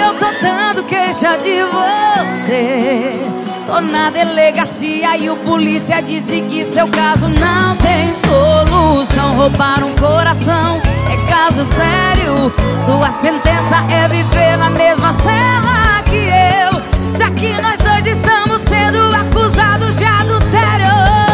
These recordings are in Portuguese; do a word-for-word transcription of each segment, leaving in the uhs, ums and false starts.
eu tô dando queixa de você. Tô na delegacia e o polícia disse que seu caso não tem solução. Roubar um coração é caso sério. Sua sentença é viver na mesma cela que eu, já que nós dois estamos sendo acusados de adultério.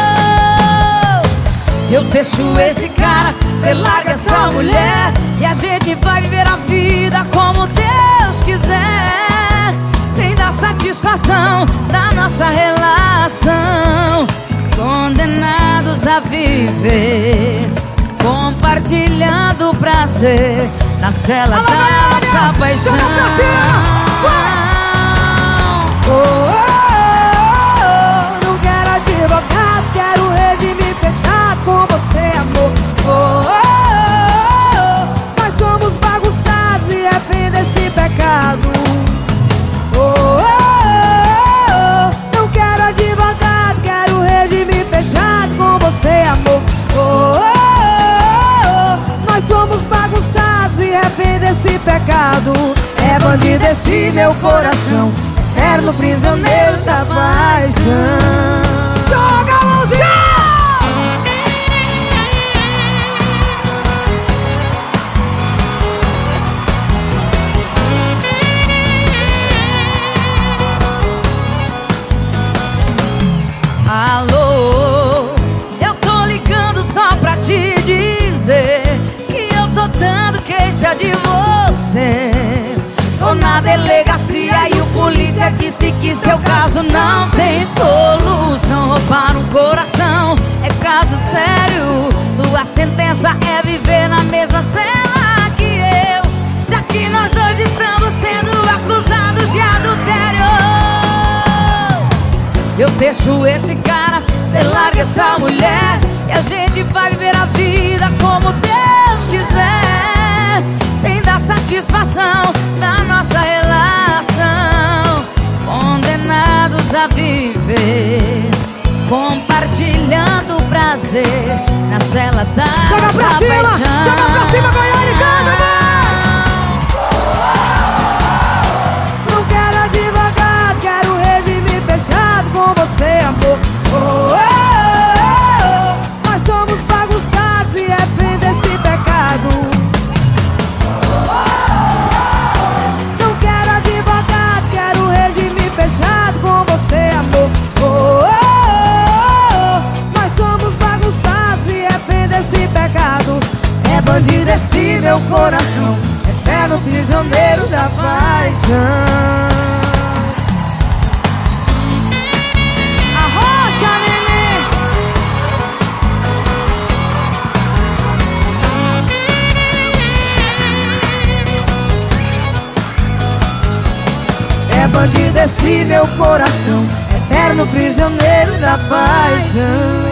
Eu deixo esse cara, cê larga essa mulher, e a gente vai viver a vida como Deus quiser, sem dar satisfação da nossa relação. Condenados a viver, compartilhando o prazer na cela da nossa paixão. Oh, oh, oh, não quero advogado, quero regime fechado com você, amor. Oh, oh, oh, nós somos bagunçados e refém desse pecado. Oh, oh, oh, não quero advogado, quero regime fechado com você, amor. Oh, oh, oh, nós somos bagunçados e refém desse pecado. É bandido esse meu coração, eterno prisioneiro da paixão. Joga a mãozinha! Alô, eu tô ligando só pra te dizer que eu tô dando queixa de você. Tô na delegacia e o polícia disse que seu caso não tem solução. Roubar um coração é caso sério. Sua sentença é viver na mesma cela que eu, já que nós dois estamos sendo acusados de adultério. Eu deixo esse cara, cê larga essa mulher, e a gente vai viver a vida como Deus quiser, sem dar satisfação da nossa relação. Condenados a viver, compartilhando o prazer na cela da joga nossa pra cima, paixão. joga pra cima, Goiânia, canta, vai! Não quero advogado, quero regime fechado com você, amor. Oh, oh, oh, oh, nós somos bagunçados e refém desse pecado. Não quero advogado, quero regime fechado com você, amor. Oh, oh, oh, nós somos bagunçados e refém desse pecado. É bandido esse meu coração, eterno prisioneiro da paixão. Arrocha, neném! É bandido esse meu coração, eterno prisioneiro da paixão.